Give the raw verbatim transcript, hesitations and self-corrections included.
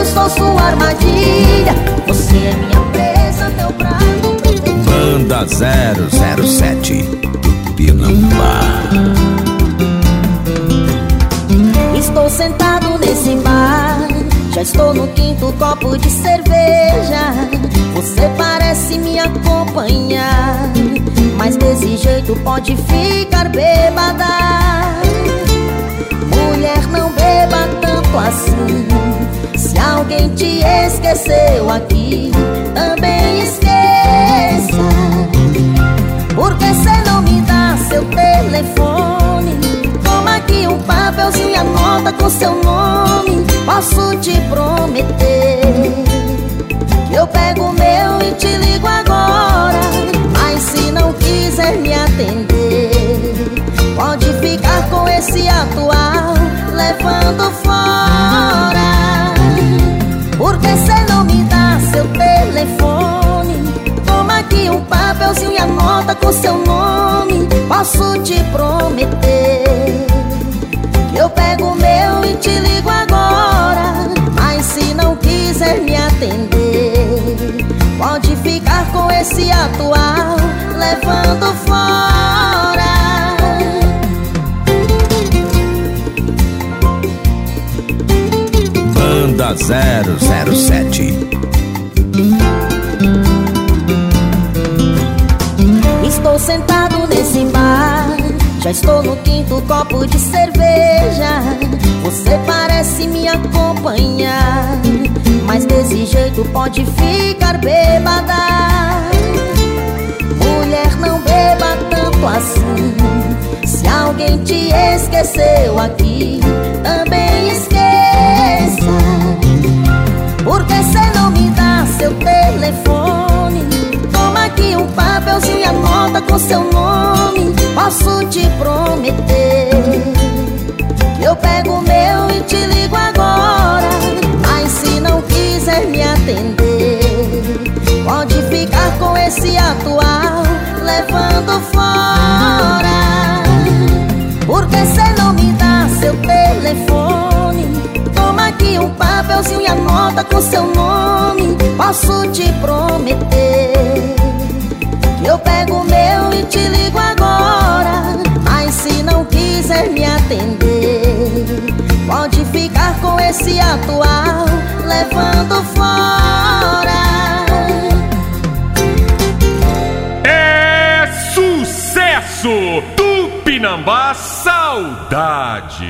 eu sou sua armadilha. Você é minha presa, meu prato preferido. Banda zero zero sete Tupinambá. Estou sentado nesse bar, já estou no quinto copo de cerveja. Você parece me acompanhar, mas desse jeito pode ficar bêbada. Mulher, não beba tanto assim. Se alguém te esqueceu aqui, também esqueça. Por que cê não me dá seu telefone? Toma aqui um papelzinho e anota com seu nome. Posso te prometer que eu pego o meu e te ligo agora. Mas se não quiser me atender, pode ficar com esse atual levando fora. Por que cê não me dá seu telefone? Toma aqui um papelzinho e anota com seu nome. Posso te prometer que eu pego o meu e te ligo agora. Mas se não quiser me atender, pode ficar com esse atual levando fora. Banda zero zero sete. Estou sentado nesse bar, já estou no quinto copo de cerveja. Você parece me acompanhar, mas desse jeito pode ficar bêbada. Mulher, não beba tanto assim. Se alguém te esqueceu aqui, também esqueça. Por que cê não me dá seu telefone? Toma aqui um papelzinho e anota com seu nome. Posso te prometer que eu pego o meu e te ligo agora. Mas se não quiser me atender, pode ficar com esse atual levando fora. Por que cê não me dá seu telefone? Toma aqui um papelzinho e anota com seu nome. Posso te prometer que eu pego o meu e te ligo agora. Mas se não quiser me atender, pode ficar com esse atual levando fora. É sucesso! Tupinambá Saudade.